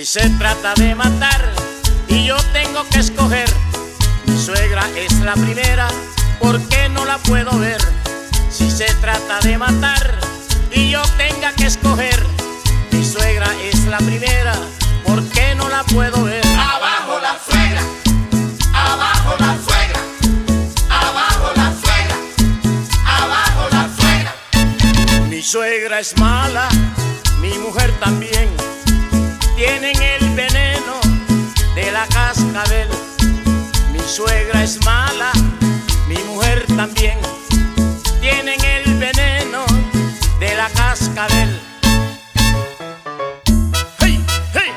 Si se trata de matar y yo tengo que escoger, mi suegra es la primera, ¿por qué no la puedo ver? Si se trata de matar y yo tenga que escoger, mi suegra es la primera, ¿por qué no la puedo ver? Abajo la suegra, abajo la suegra, abajo la suegra, abajo la suegra. Mi suegra es mala, mi mujer también, tienen el veneno de la cascabel. Mi suegra es mala, mi mujer también, tienen el veneno de la cascabel. ¡Hey, hey!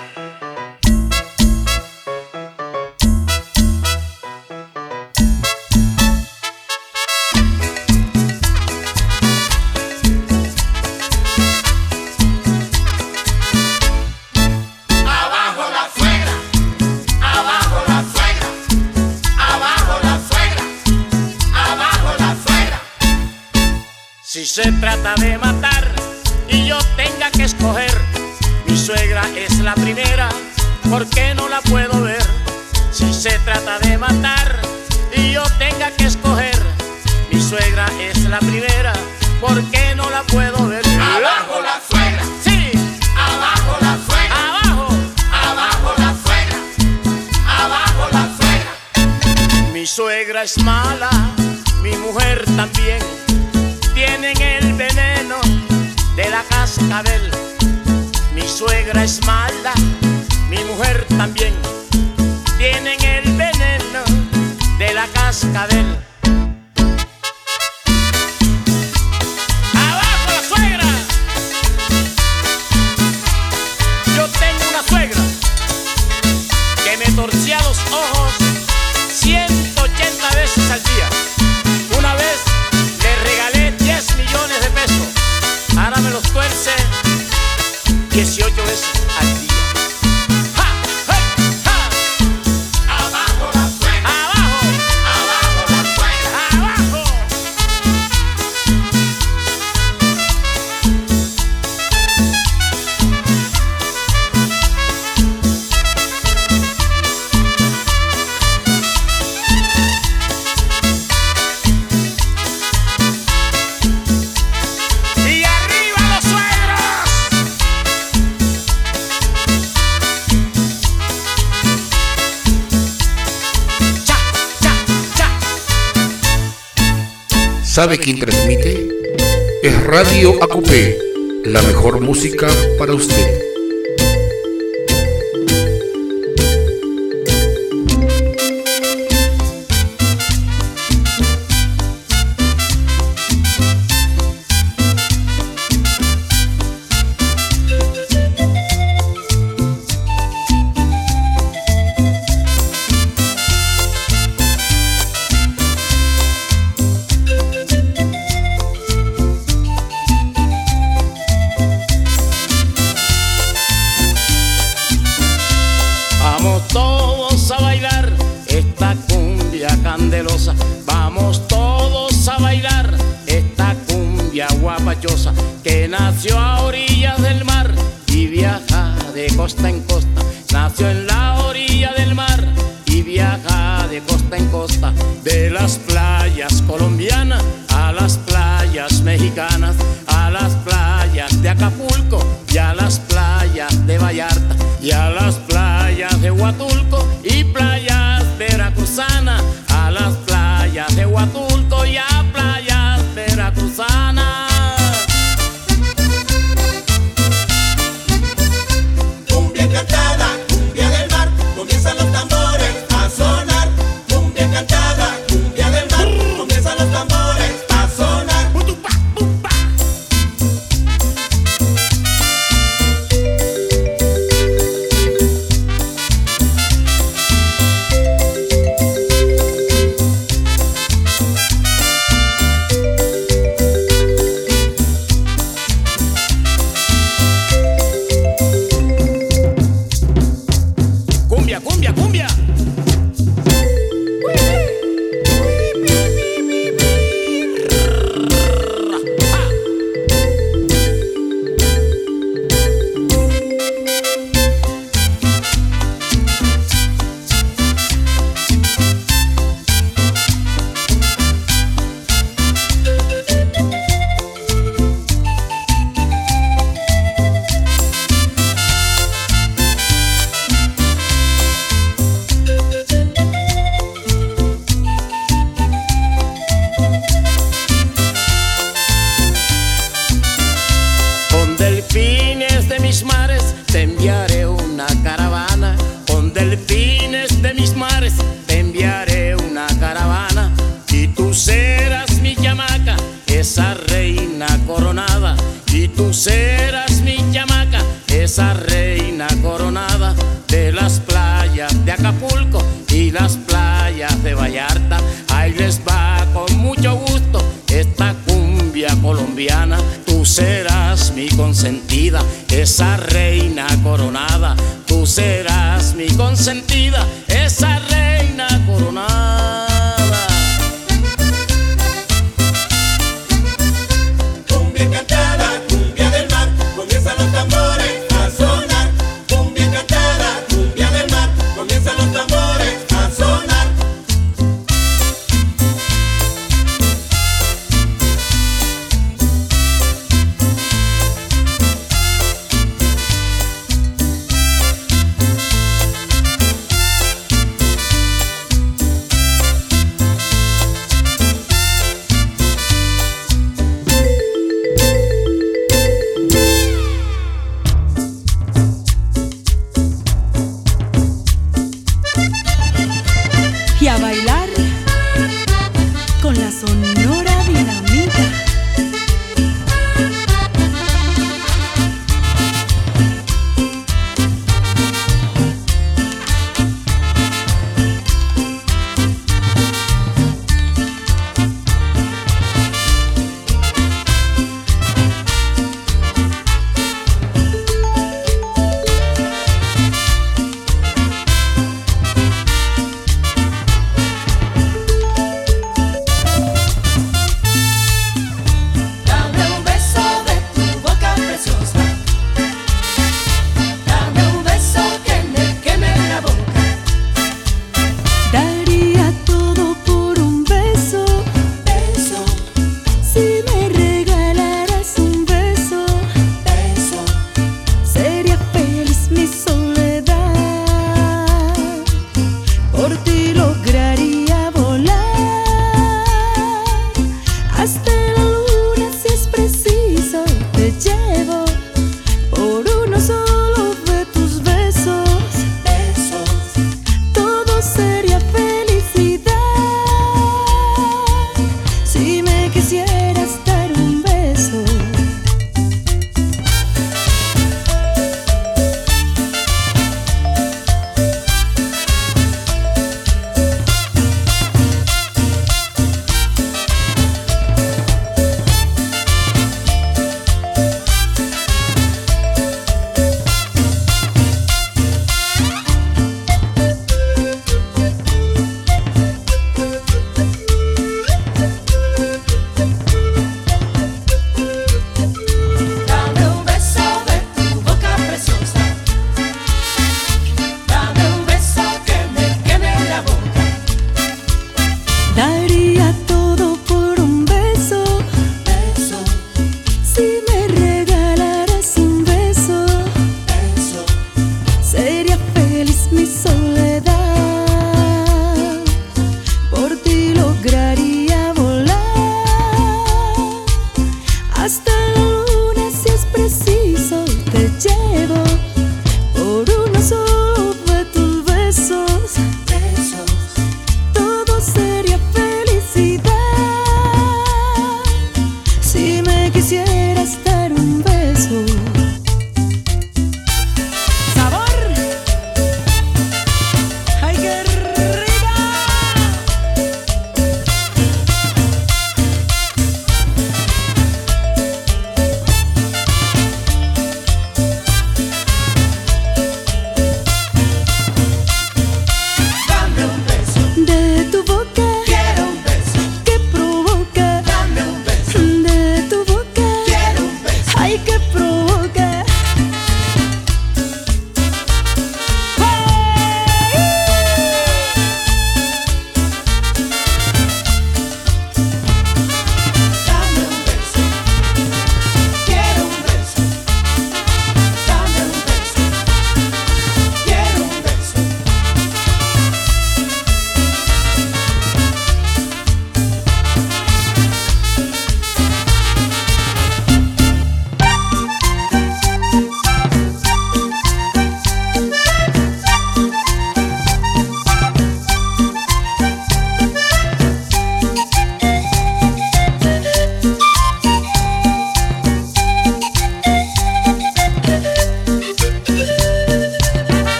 Abajo la suegra, abajo la suegra, abajo la suegra, abajo la suegra. Si se trata de matar y yo tenga que escoger, mi suegra es la primera, ¿por qué no la puedo ver? Si se trata de matar y yo tenga que escoger, mi suegra es la primera, ¿por qué no la puedo ver? Abajo la suegra, Sí, abajo la suegra, abajo. abajo la suegra, abajo la suegra. Mi suegra es mala, mi mujer también, tienen el veneno de la cascabel. Mi suegra es mala, mi mujer también, tienen el veneno de la cascabel. ¡Abajo la suegra! Yo tengo una suegra que me torcía los ojos 180 veces al día. Una vez le regalé 10 millones de pesos, ahora me los tuerce 18 veces al día. ¡Ja! ¡Hey! ¡Ja! Abajo la suegra, ¡Abajo! abajo la suegra. ¡Abajo! ¡Y arriba los suegros! ¡Cha, cha, cha! ¿Sabe quién transmite? Es Radio Acupé, la mejor música para usted. Vamos todos a bailar esta cumbia candelosa. Vamos todos a bailar esta cumbia guapachosa que nació a orillas del mar y viaja de costa en costa. Nació en la orilla del mar y viaja de costa en costa. De las playas colombianas a las playas mexicanas, a las playas de Acapulco y a las playas de Vallarta y a las playas de Huatulco y playas veracruzanas, a las playas de Huatulco y a playas veracruzanas. Cumbia cantada, cumbia del mar, comienzan los tambores a sonar. Cumbia cantada, cumbia del mar, comienzan los tambores las playas de Vallarta. Ahí les va con mucho gusto esta cumbia colombiana. Tú serás mi consentida, esa reina coronada. Tú serás mi consentida, esa reina coronada. Cumbia cantada, cumbia del mar, comienzan los tambores a sonar. Cumbia cantada, cumbia del mar, comienzan los tambores a sonar.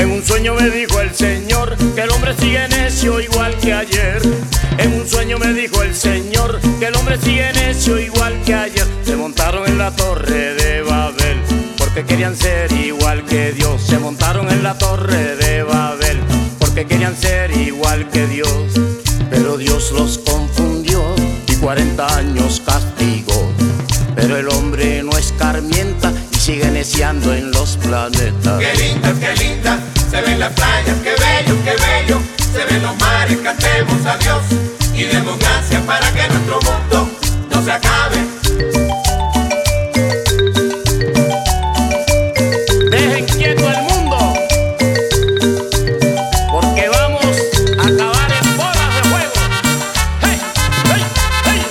En un sueño me dijo el Señor que el hombre sigue necio igual que ayer. En un sueño me dijo el Señor que el hombre sigue necio igual que ayer. Se montaron en la torre de Babel porque querían ser igual que Dios. Se montaron en la torre de Babel porque querían ser igual que Dios. Pero Dios los confundió y 40 años castigó. Pero el hombre no escarmienta y sigue neciando en los planetas. Qué lindas se ven las playas, qué bello, se ven los mares, cantemos a Dios y demos gracias para que nuestro mundo no se acabe. Dejen quieto el mundo, porque vamos a acabar en bolas de fuego. ¡Hey, hey, hey!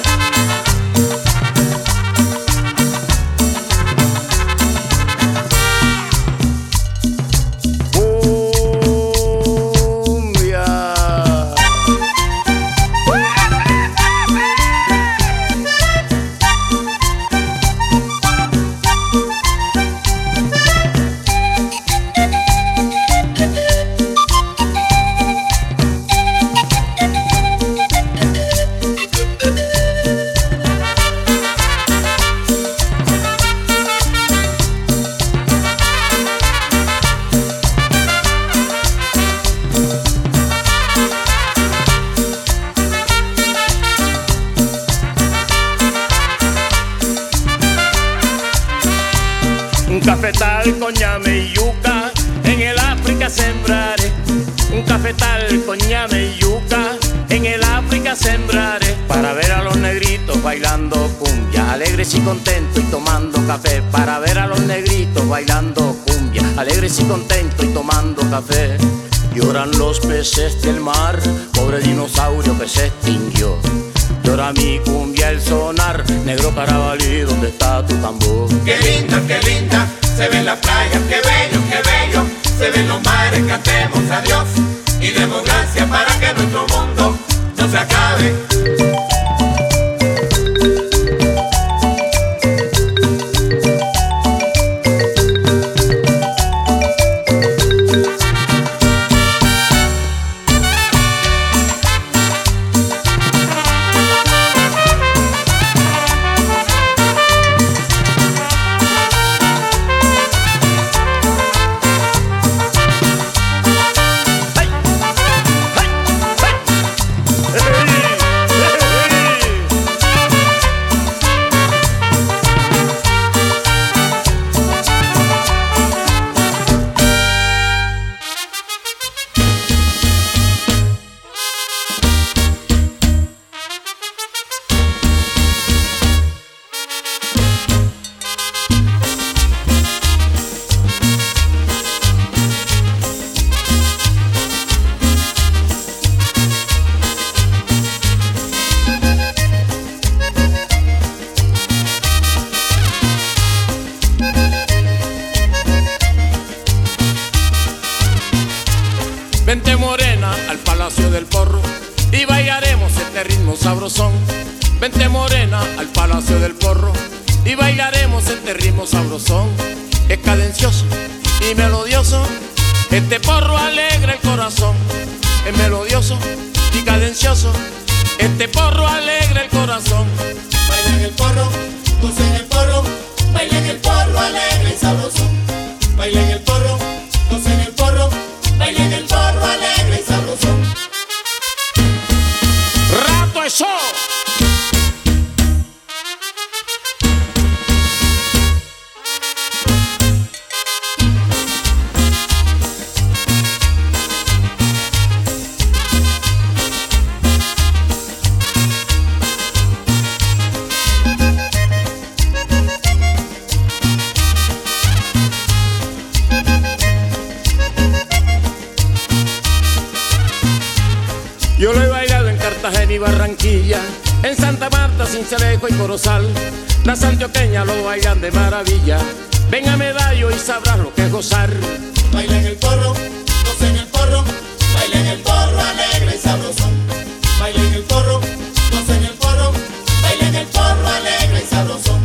Un cafetal con ñame y yuca en el África sembraré. Un cafetal con ñame y yuca en el África sembraré. Para ver a los negritos bailando cumbia, alegres y contentos y tomando café. Para ver a los negritos bailando cumbia, alegres y contentos y tomando café. Lloran los peces del mar, pobre dinosaurio que se extinguió. Llora mi cumbia el sonar, negro Carabalí, ¿dónde está tu tambor? Qué linda, se ven las playas, qué bello, se ven los mares, cantemos a Dios y demos gracias para que nuestro mundo no se acabe. Vente morena al Palacio del Porro y bailaremos este ritmo sabrosón. Vente morena al Palacio del Porro y bailaremos este ritmo sabrosón. Es cadencioso y melodioso, este porro alegra el corazón. Es melodioso y cadencioso, este porro alegra el corazón. Bailen el porro, gocen el porro, bailen el porro alegre y sabroso. Bailen el porro, gocen el porro, bailen el porro alegre y sabroso. ¡Rato eso! Yo lo he bailado en Cartagena y Barranquilla, en Santa Marta, Sincelejo y Corozal. Las antioqueñas lo bailan de maravilla. Ven a Medallo y sabrás lo que es gozar. Bailen el porro, gocen el porro, bailen el porro alegre y sabroso. Bailen el porro, gocen el porro, bailen el porro alegre y sabroso.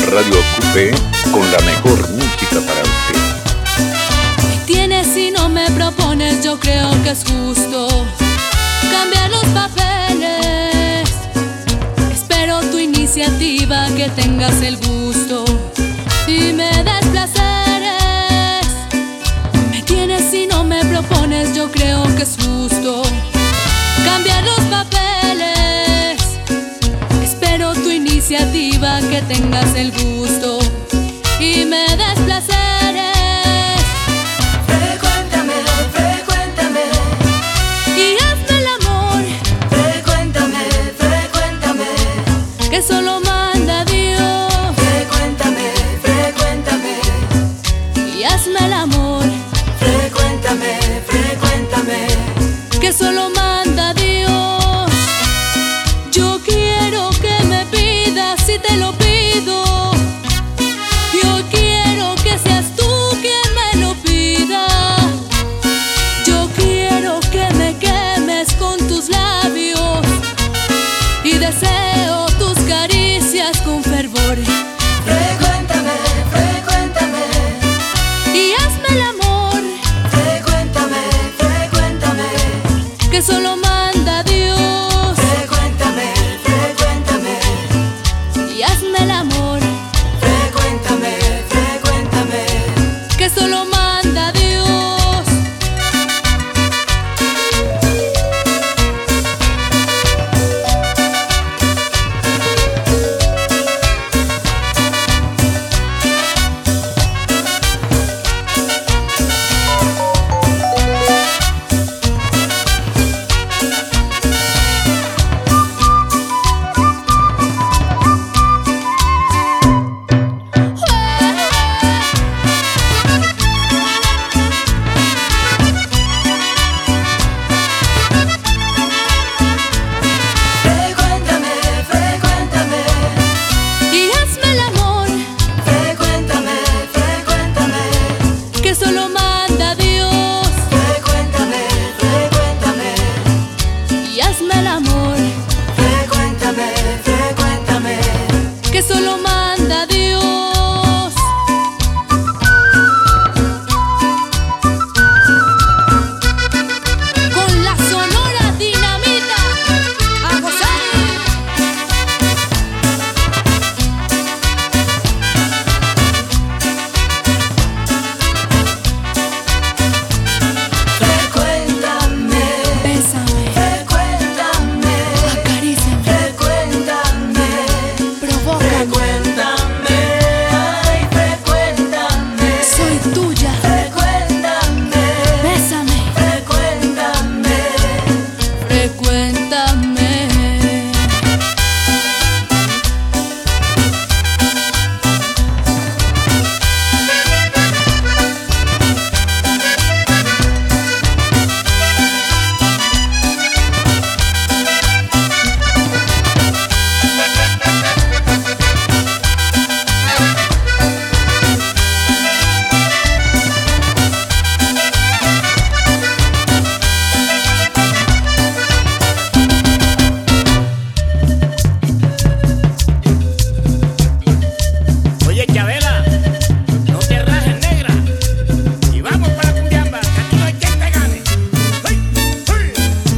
Radio Coupé con la mejor música para usted. Me tienes y no me propones, yo creo que es justo cambiar los papeles. Espero tu iniciativa, que tengas el gusto y me des placeres. Me tienes y no me propones, yo creo que es justo cambiar los papeles. Espero tu iniciativa, que tengas el gusto y me des placeres. Frecuéntame, frecuéntame Y hazme el amor, frecuéntame, frecuéntame que solo manda Dios. frecuéntame, frecuéntame Y hazme el amor, frecuéntame, frecuéntame que solo manda Dios. Yo quiero que me pidas si te lo pido. Yo quiero que seas tú quien me lo pida. Yo quiero que me quemes con tus labios y deseo tus caricias con fervor. frecuéntame, frecuéntame Y hazme el amor, frecuéntame, frecuéntame que solo manda Dios. frecuéntame, frecuéntame Y hazme el amor, frecuéntame, frecuéntame que solo manda Dios. frecuéntame, frecuéntame Y hazme el amor, frecuéntame, frecuéntame que solo manda Dios. frecuéntame, frecuéntame Y hazme el amor, frecuéntame, frecuéntame que solo manda Dios. Con la Sonora Dinamita, a gozar. frecuéntame, Bésame, frecuéntame, acaríciame, frecuéntame, provócame. frecuéntame, ay, frecuéntame, Soy tuya, frecuéntame, bésame, frecuéntame, frecuéntame. Oye, Chabela, no te rajes, negra. Y vamos para la cumbiamba, que aquí no hay quien te gane. ¡Hey! ¡Hey!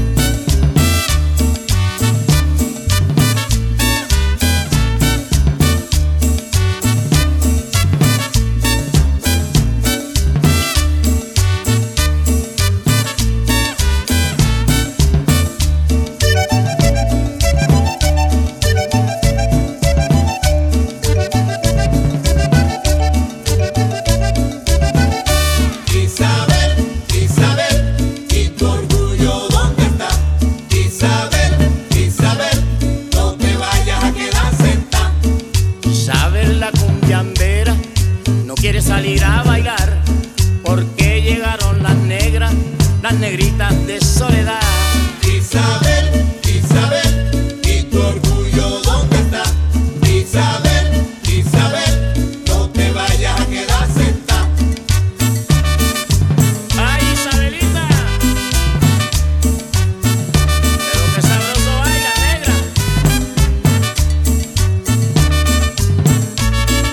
Isabel, Isabel, ¿y tu orgullo dónde está? Isabel, Isabel, no te vayas a quedar sentada. ¿Sabes la cumbiambera? No quiere salir a bailar porque llegaron las negras, las negritas de soledad. Isabel, Isabel, ¿y tu orgullo dónde está? Isabel, Isabel, no te vayas a quedar sentada. ¡Ay, Isabelita! Pero qué sabroso baila, negra.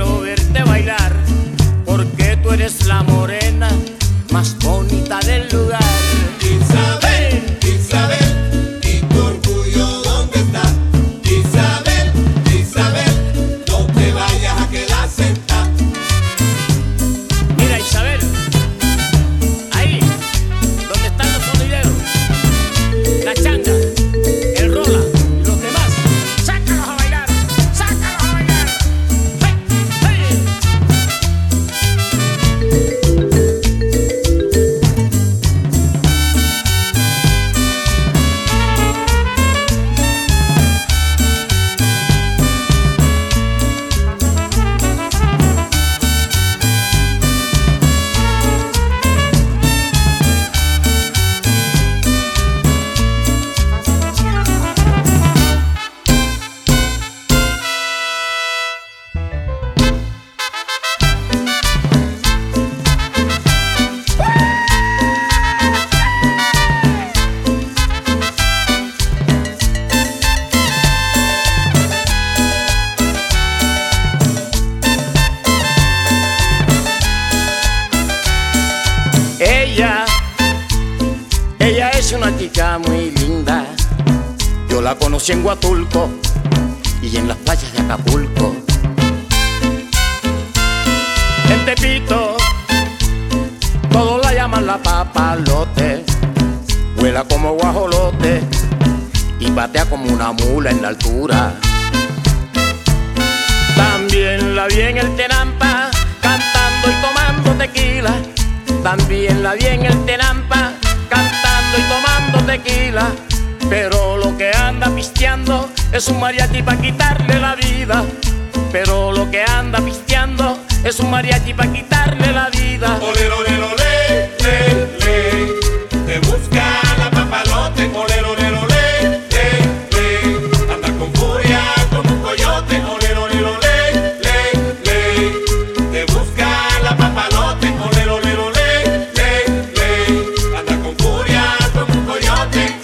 quiero verte bailar, porque tú eres la morena más bonita del lugar. Isabel, Isabel, ¿y tu orgullo dónde está? Isabel, Isabel, no te vayas a quedar sentada. Mira, Isabel, ahí donde están los sonideros, la changa, el rola y los demás, sácalos a bailar, sácalos a bailar. ¡Hey, hey! Ella es una chica muy linda. Yo la conocí en Huatulco y en las playas de Acapulco. En Tepito todos la llaman la papalote. Vuela como guajolote y patea como una mula en la altura. También la vi en el Tenampa cantando y tomando tequila. También la vi en el Tenampa cantando y tomando tequila. Pero lo que anda pisteando es un mariachi pa' quitarle la vida. Pero lo que anda pisteando es un mariachi pa' quitarle la vida. Ole, ole, ole, le, le, te busca la papalote. Ole, ole, ole, le, anda con furia como un coyote. Ole, ole, ole, le, te busca la papalote. Ole, ole, ole, le, anda con furia como un coyote.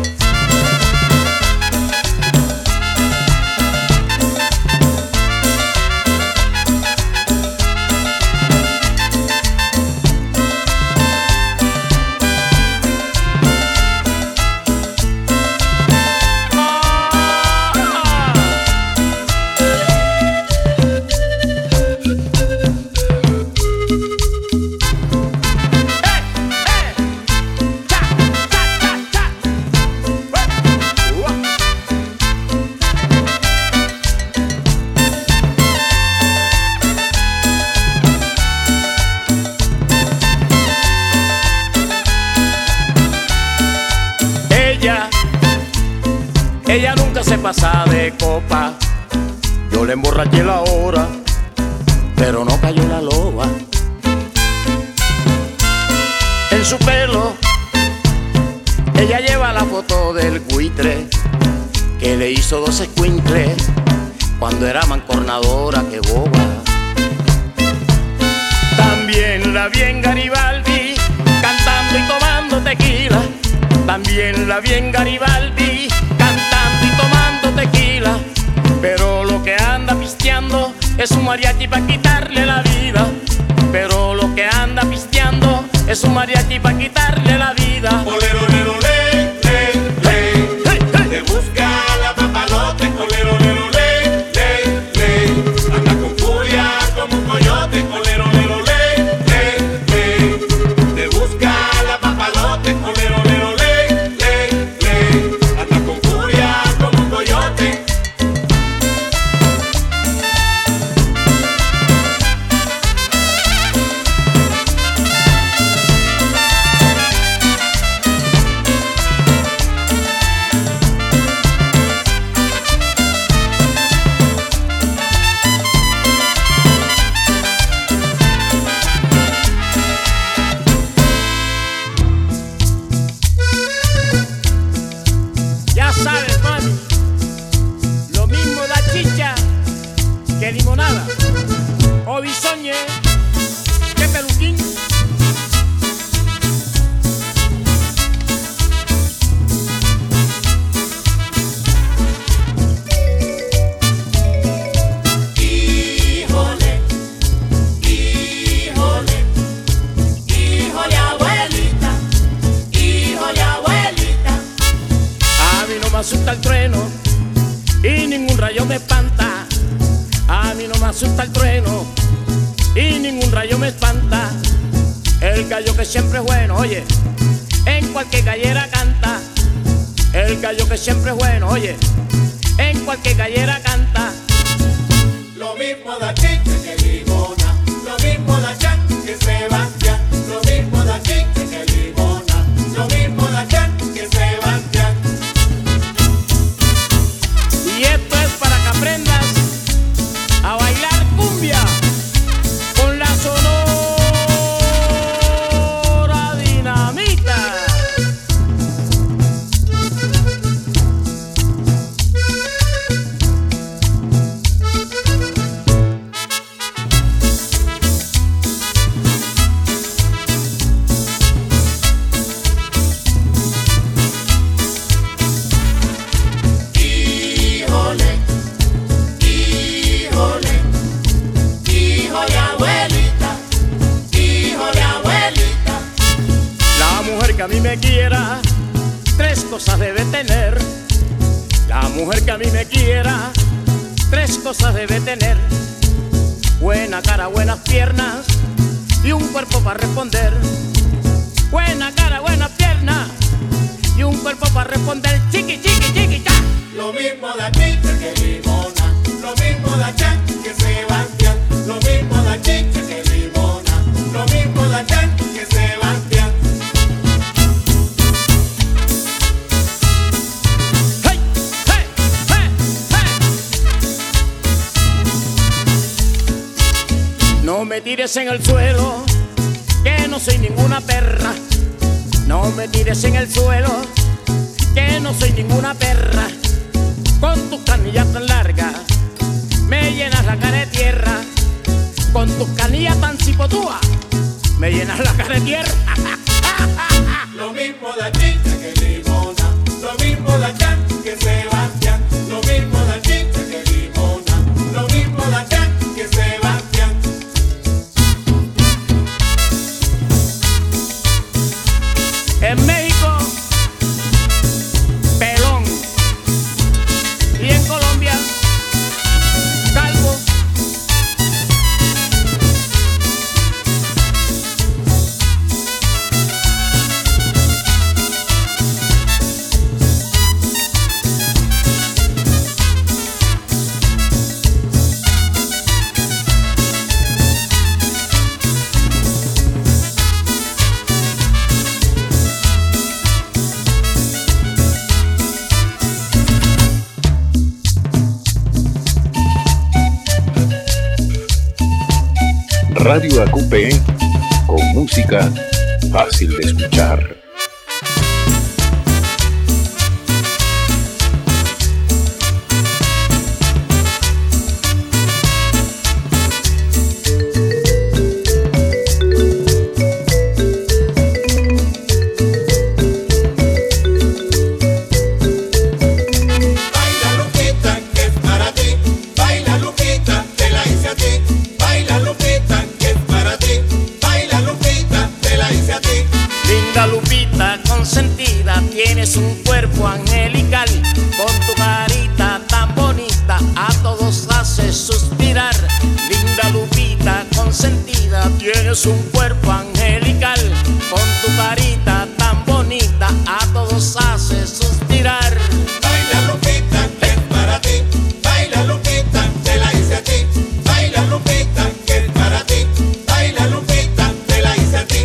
Ella nunca se pasa de copa. Yo le emborraché la hora, pero no cayó la loba. En su pelo ella lleva la foto del buitre que le hizo 2 escuincles cuando era mancornadora, que boba. También la vi en Garibaldi cantando y tomando tequila. También la vi en Garibaldi cantando y tomando tequila. Pero lo que anda pisteando es un mariachi pa' quitarle la vida. Pero lo que anda pisteando es un mariachi pa' quitarle la vida. Ole, ole, ole, le, te busca la papalote. Ole, ole, ole, le, anda con furia como un coyote. Ole, ole, ole, le, te busca la papalote. Ole, ole, ole, le, anda con furia como un coyote. ningún rayo me espanta. El gallo que siempre es bueno, oye, en cualquier gallera canta. El gallo que siempre es bueno, oye, en cualquier gallera canta. Lo mismo da Chiche que Limona, lo mismo da Chan que Sebastián, lo mismo da Chiche que Limona, lo mismo da Chan que Sebastián. Y esto es para que aprendas a bailar cumbia con la Sonora Dinamita. Que a mí me quiera, tres cosas debe tener. La mujer que a mí me quiera, tres cosas debe tener. Buena cara, buenas piernas y un cuerpo para responder. Buena cara, buenas piernas y un cuerpo para responder. Chiqui, chiqui, chiqui, cha. Lo mismo da Chiche que Limona, lo mismo da Chan que Sebastián, lo mismo da Chiche que Limona, lo mismo da Chan que Sebastián. No me tires en el suelo, que no soy ninguna perra. No me tires en el suelo, que no soy ninguna perra. Con tus canillas tan largas, me llenas la cara de tierra. Con tus canillas tan cipotúas, me llenas la cara de tierra. Lo mismo da Chiche que Limona, lo mismo da Chan que Sebastián, lo mismo da Chiche que Limona, lo mismo da Chan que Sebastián. En México, pelón. Y en Colombia, calvo. Radio ACUPE, con música fácil de escuchar. Lupita consentida, tienes un cuerpo angelical. Con tu carita tan bonita a todos haces suspirar. Linda Lupita consentida, tienes un cuerpo angelical. Con tu carita tan bonita a todos haces suspirar. Baila Lupita, que es para ti. Baila Lupita, te la hice a ti. Baila Lupita, que es para ti. Baila Lupita, te la hice a ti.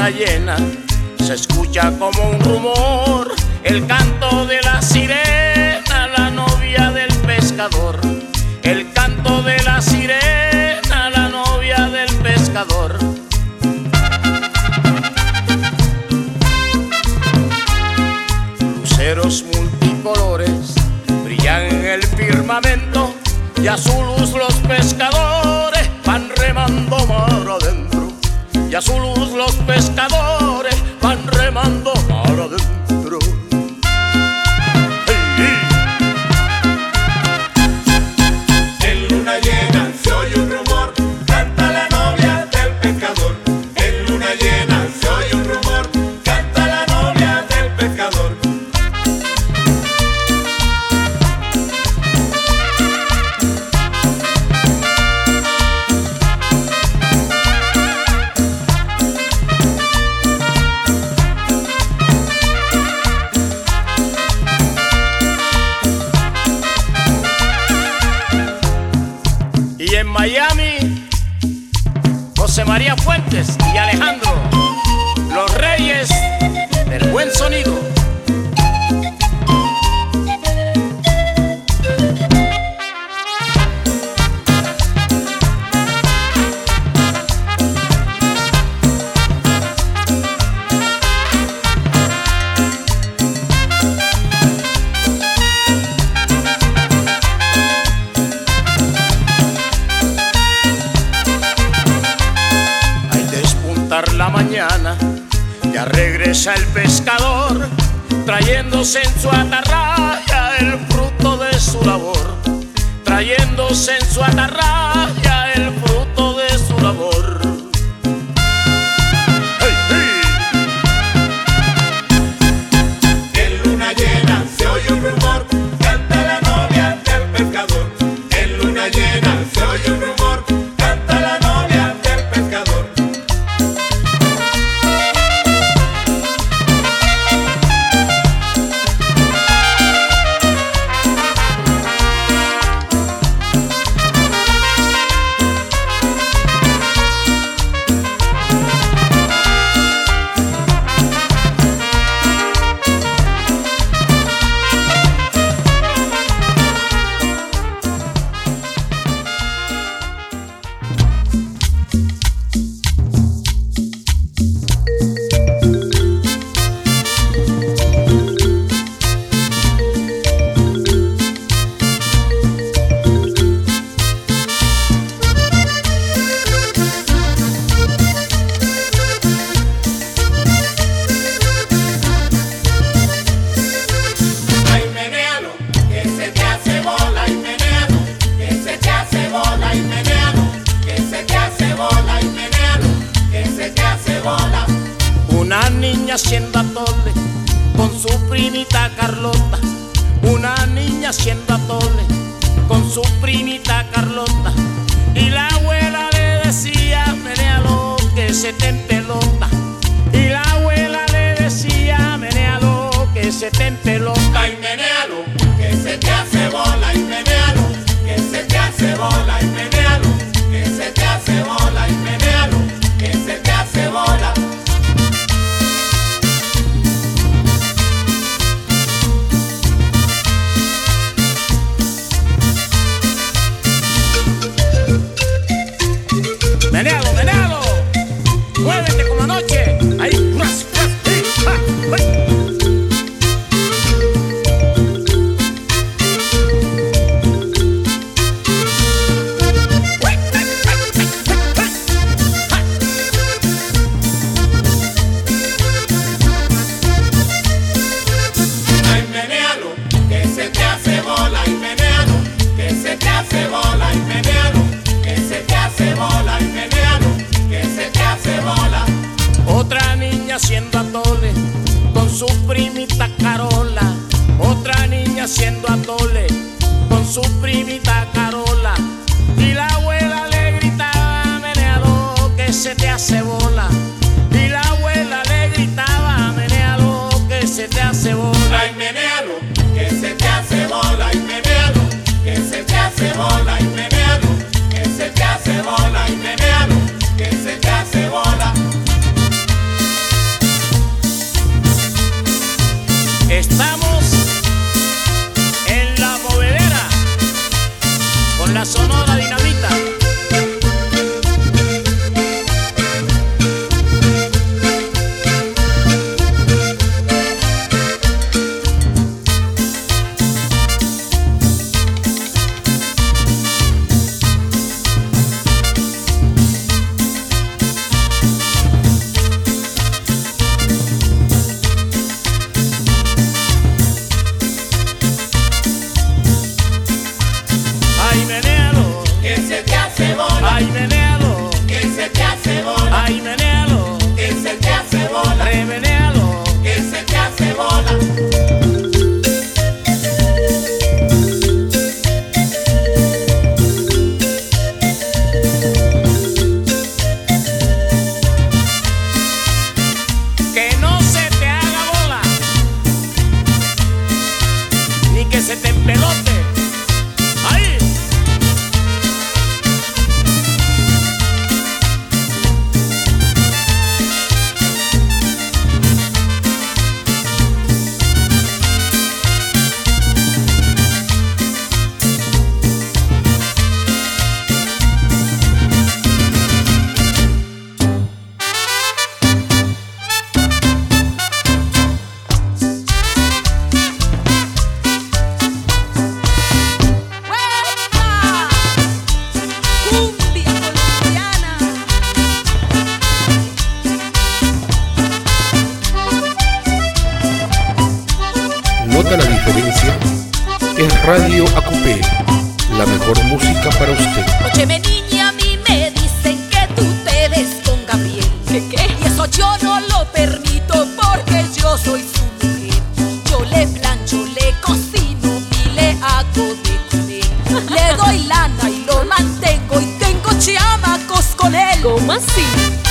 luna llena se escucha como un rumor el canto de la sirena, la novia del pescador. El canto de la sirena, la novia del pescador. Luceros multicolores brillan en el firmamento y a su luz los pescadores van remando mar adentro. Y a su luz los pescadores van remando mar adentro. En luna llena se oye un rumor, canta la novia del pescador. En luna llena se oye un rumor, canta la novia del pescador. Y en Miami, José María Fuentes y Alejandro, los reyes del buen sonido. La mañana ya regresa el pescador, trayéndose en su atarraya el fruto de su labor, trayéndose en su atarraya el fruto de su labor. ¡Hey, hey! En luna llena se oye un rumor, canta la novia del pescador. En luna llena se oye un rumor, canta la novia del pescador. Una niña haciendo atole con su primita Carlota. Una niña haciendo atole con su primita Carlota. Y la abuela le decía, menéalo que se te empelota. Y la abuela le decía, menéalo que se te empelota. Ay, menéalo, que se te hace bola. Y menéalo, que se te hace bola. Y menéalo, que se te hace bola. Y menéalo, que se te hace bola. Menéalo, menéalo, muévete como anoche. Ahí, ras, ras, sí, ja, ja. Ay, menéalo, que se te hace bola. Y menéalo, que se te hace bola. Y menéalo, que se te hace bola. Y menéalo, que se te hace bola. Otra niña haciendo atole con su primita Carola. Otra niña haciendo atole con su primita Carola. Y la abuela le gritaba, menéalo que se te hace bola. Y la abuela le gritaba, menéalo que se te hace bola. Ay, menéalo, que se te hace bola. Y menéalo, que se te hace bola. Y menéalo, que se te hace bola. Y menéalo, que se te hace bola. Estamos en la movedera con la Sonora Dinamita. Ay, menéalo, Que se te hace bola, ay, menéalo, que se te hace bola, ay, menéalo, que se te hace bola, remenéalo. que se te hace bola. Que no se te haga bola, ni que se te empelote. ¡Ahí! Cumbia colombiana. ¿Nota la diferencia? Es Radio Acupé, la mejor música para usted. Óyeme niña, a mí me dicen que tú te ves con Gabriel. ¿Qué? Y eso yo no lo permito porque yo soy su mujer. Yo le plancho, le cocino y le hago de comer. Le doy lana y lo mantengo y tengo chamacos con él. ¿Cómo así?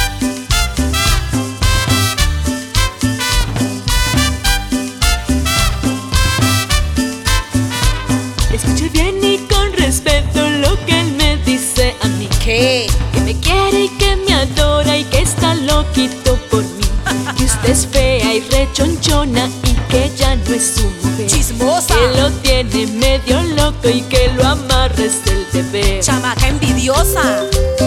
Escuche bien y con respeto lo que él me dice a mí. ¿Qué? Que me quiere y que me adora y que está loquito por mí. Que usted es fea y rechonchona y que ya no es su mujer. ¡Chismosa! Que lo tiene medio loco y que lo amarra es el deber. ¡Chamaca envidiosa!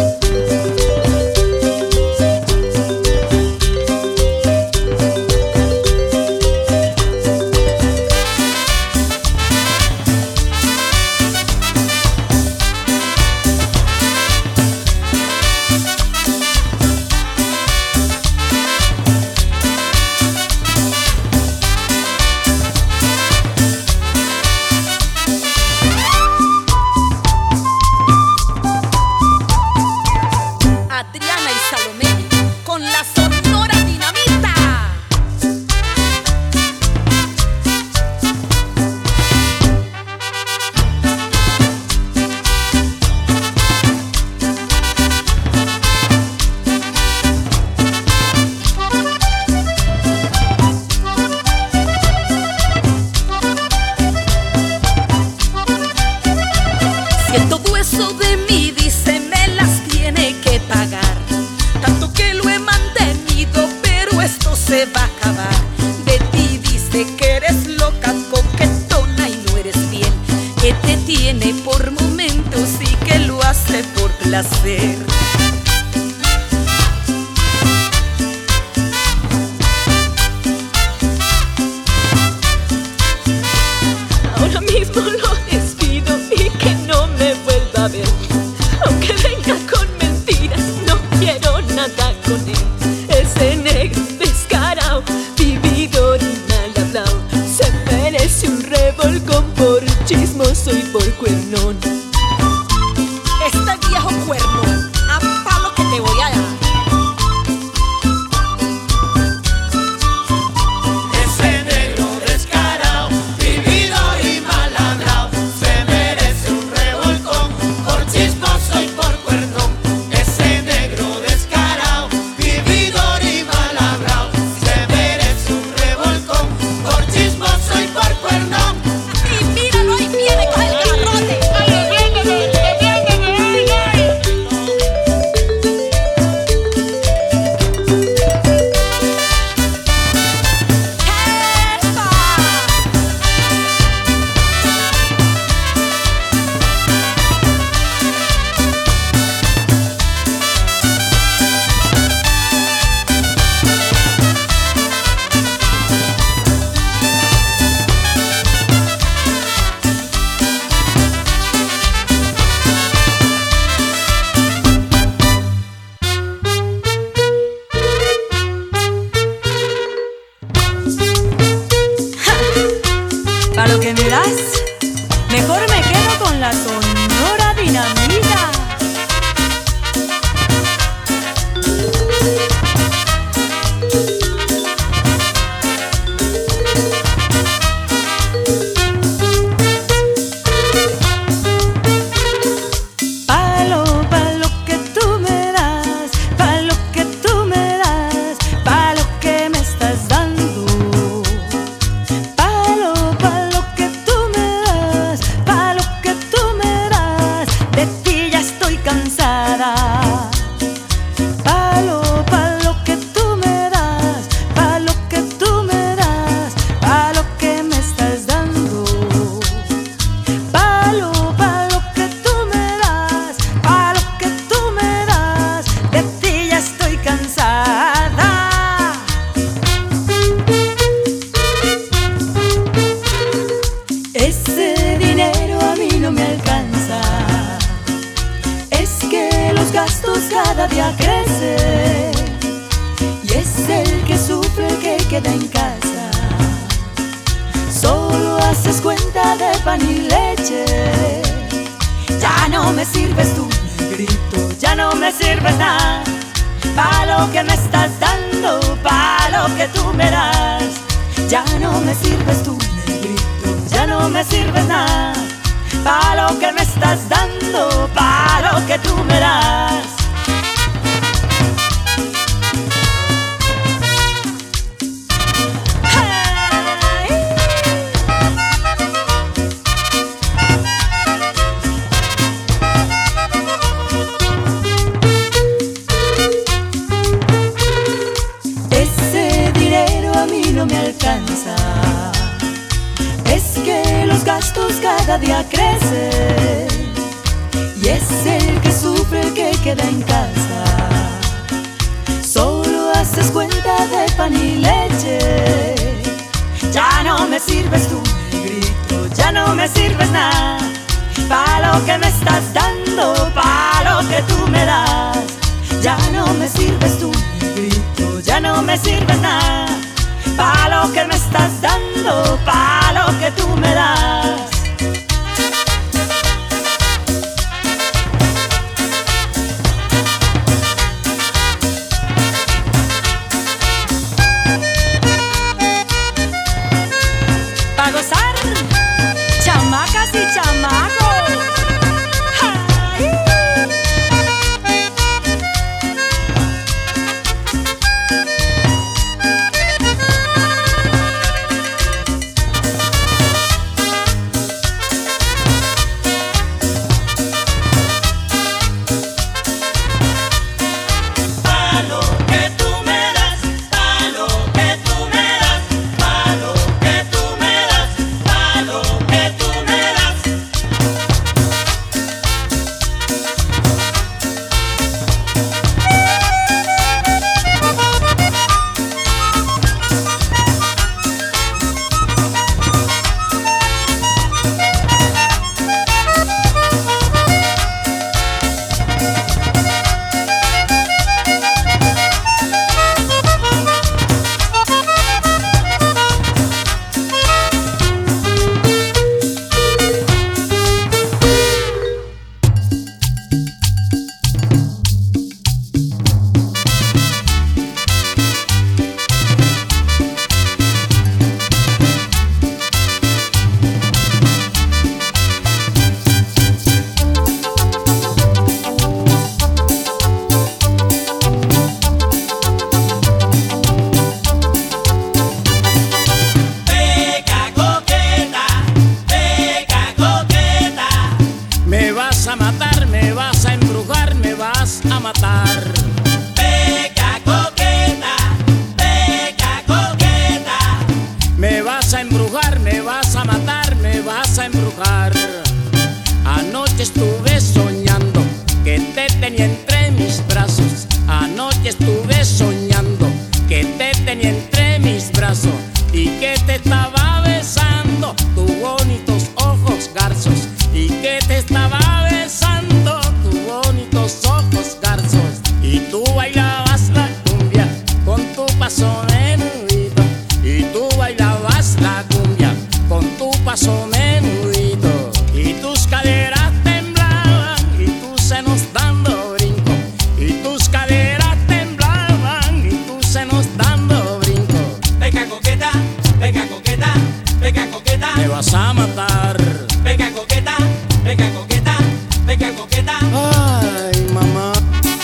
Adriana y Salomé con la Sonora Dinamita. Si el todo eso de mí dice me las tiene que pagar. Tanto que lo he mantenido, pero esto se va a acabar. De ti dice que eres loca, coquetona y no eres fiel. Que te tiene por momentos y que lo hace por placer. Ahora mismo lo despido y que no me vuelva a ver. Aunque venga con mentiras, no quiero nada con él. Ese negro descarado, vividor y mal hablado, se merece un revolcón por chismoso y por cuernón. Este viejo cuernón, a palo que te voy a dar. Ese negro descarado, vivido y mal hablado, se merece un revolcón por chismoso y por cuernón. Ese negro descarado, vivido y mal hablado, se merece un revolcón por chismoso y por cuernón. Y míralo, ahí viene con el garrote. verás, mejor me quedo con la Sonora Dinamita. cada día crece y es el que sufre el que queda en casa. Solo haces cuenta de pan y leche. Ya no me sirves tú, negrito, ya no me sirves nada. Pa' lo que me estás dando, pa' lo que tú me das. Ya no me sirves tú, negrito, ya no me sirves nada. Pa' lo que me estás dando, pa' lo que tú me das. No me alcanza, es que los gastos cada día crecen y es el que sufre el que queda en casa. Solo haces cuenta de pan y leche. Ya no me sirves tú, negrito, ya no me sirves nada. Pa' lo que me estás dando, pa' lo que tú me das. Ya no me sirves tú, negrito, ya no me sirves nada. Pa' lo que me estás dando, pa' lo que tú me das. Pa' gozar, chamacas y chamacos. Paso vas a matar. Venga coqueta, venga coqueta, venga coqueta. Ay, mamá.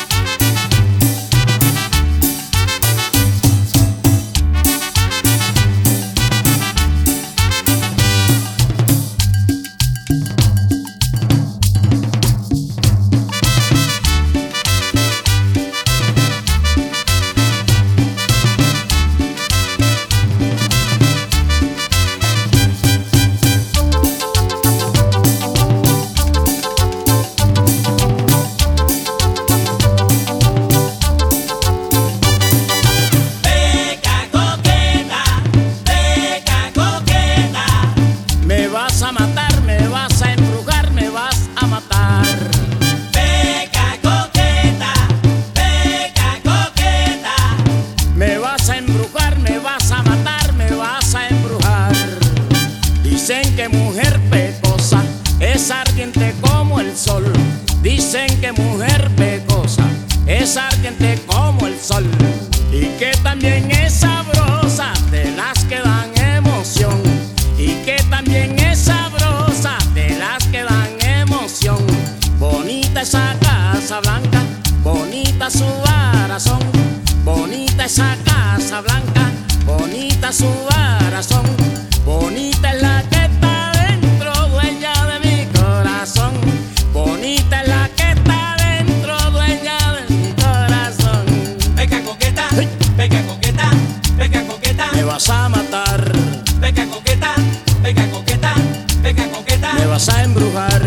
Dicen que mujer pecosa es ardiente como el sol y que también es sabrosa de las que dan emoción, y que también es sabrosa de las que dan emoción. Bonita esa Casa Blanca, bonita su barazón, bonita esa Casa Blanca, bonita su barazón, bonita es la que está dentro, dueña de mi corazón. Bonita es la que está dentro, dueña de mi corazón. Venga coqueta, venga coqueta, venga coqueta. Me vas a matar. Venga coqueta, venga coqueta, venga coqueta. Me vas a embrujar.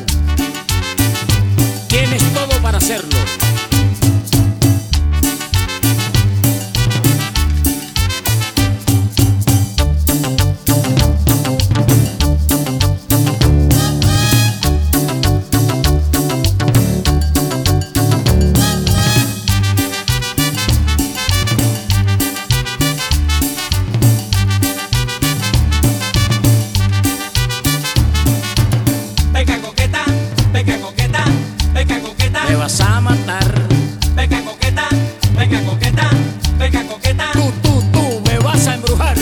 Tienes todo para hacerlo. Me vas a matar. Venga coqueta, venga coqueta, venga coqueta. Tú me vas a embrujar.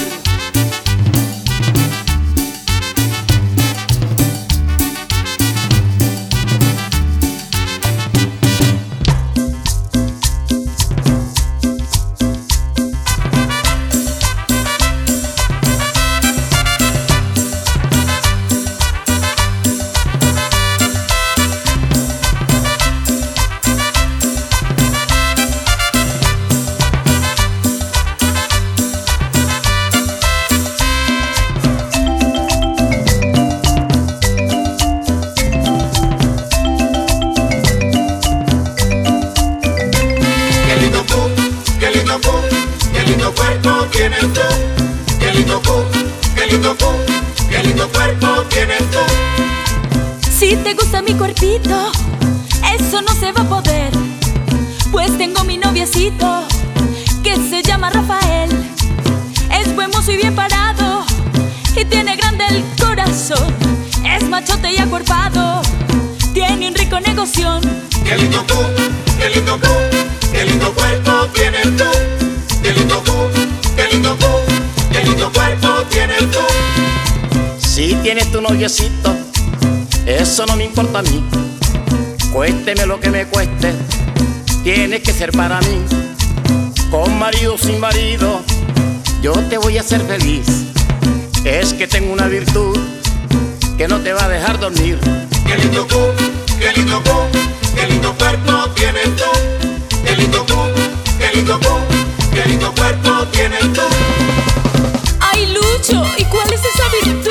Si te gusta mi cuerpito, eso no se va a poder, pues tengo mi noviecito que se llama Rafael. Es buen mozo y bien parado y tiene grande el corazón. Es machote y acuerpado, tiene un rico negocio. Qué lindo tú, qué lindo tú, qué lindo cuerpo tienes tú. Qué lindo tú, qué lindo tú, qué lindo cuerpo tienes tú. Si tienes tu noviecito, eso no me importa a mí. Cuésteme lo que me cueste, tiene que ser para mí. Con marido o sin marido, yo te voy a hacer feliz. Es que tengo una virtud que no te va a dejar dormir. Qué lindo tú, qué lindo tú, qué lindo cuerpo tienes tú. Qué lindo tú, qué lindo tú, qué lindo cuerpo tienes tú. Ay, Lucho, ¿y cuál es esa virtud?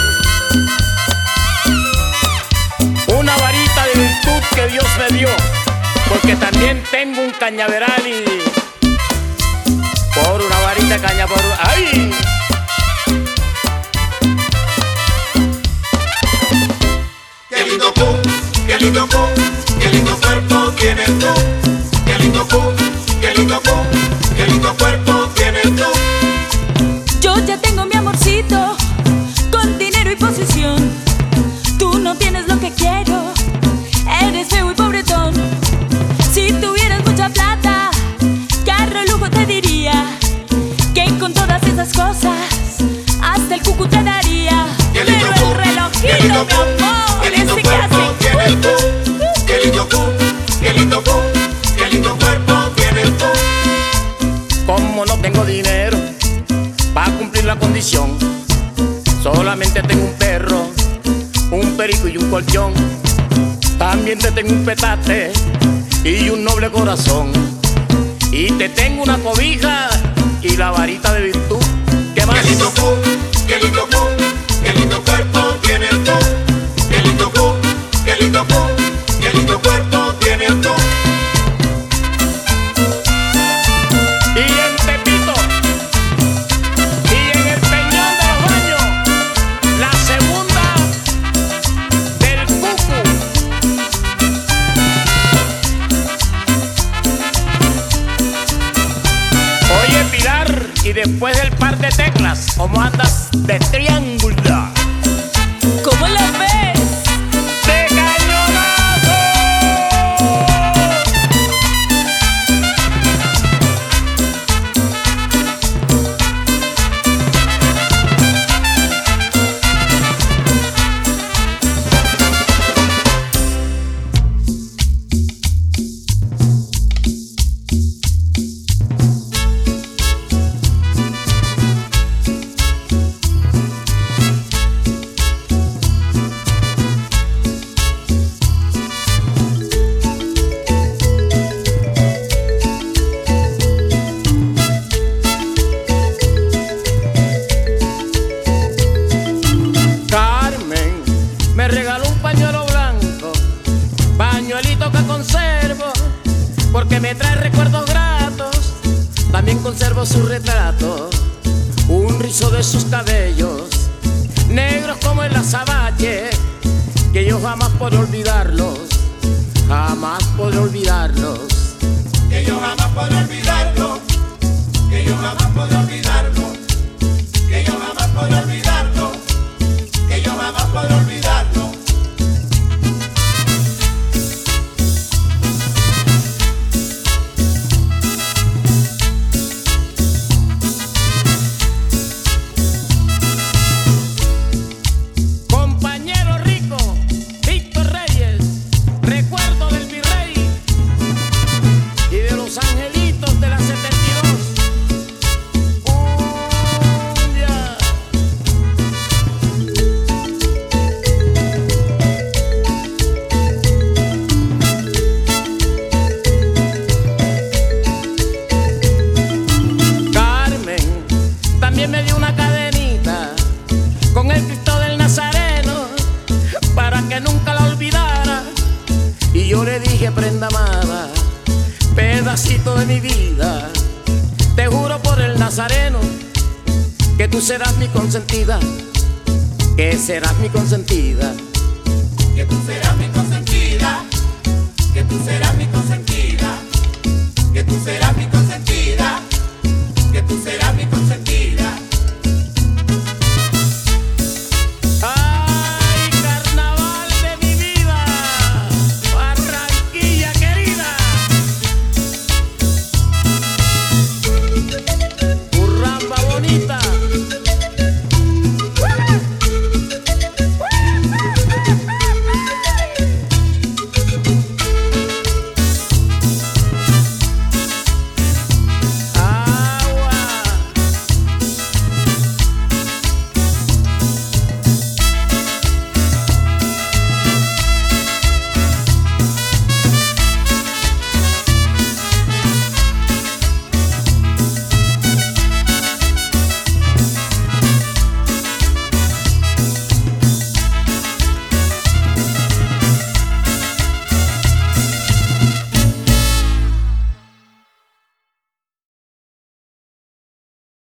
Una varita de virtud que Dios me dio, porque también tengo un cañaveral y por una varita de caña por... ¡Ay! Qué lindo tú, qué lindo tú, qué lindo cuerpo tienes tú. Qué lindo tú, qué lindo tú, qué lindo cuerpo tienes tú. Yo ya tengo mi amorcito con dinero y posición. Tú no tienes lo que quiero, eres feo y pobretón. Si tuvieras mucha plata, carro y lujo te diría que con todas esas cosas hasta el cucu te daría. Qué lindo solamente tengo un perro, un perico y un colchón. También te tengo un petate y un noble corazón. Y te tengo una cobija y la varita de virtud. ¿Qué más? Qué lindo cu, qué lindo cu, qué lindo cuerpo tienes tú. Qué lindo cu, qué lindo cu, qué lindo cuerpo tienes tú. Y en Tepito y en el Peñón de los Baños, la segunda del Cucu. Oye Pilar, y después del par de teclas, ¿cómo andas de triángulo? ¿Cómo la ves? ¡De cañonazo! Carmen me regaló un pañuelo blanco, pañuelito que conservo porque me trae recuerdos gratos. También conservo su retrato, un rizo de sus cabellos, negros como el azabache, que yo jamás podré olvidarlos, jamás podré olvidarlos. Que yo jamás podré olvidarlo. Que yo jamás podré olvidarlo. Que yo jamás podré olvidarlo. Que yo jamás podré olvidarlo. Compañero rico, Víctor Reyes, recuerdo del virrey y de los angelitos de la 72. Cumbia. Carmen también me dio una cadenita con el Cristo del Nazareno para que nunca la olvidara. Y yo le dije, prenda amada, pedacito de mi vida, te juro por el Nazareno que tú serás mi consentida, que serás mi consentida. Que tú serás mi consentida. Que tú serás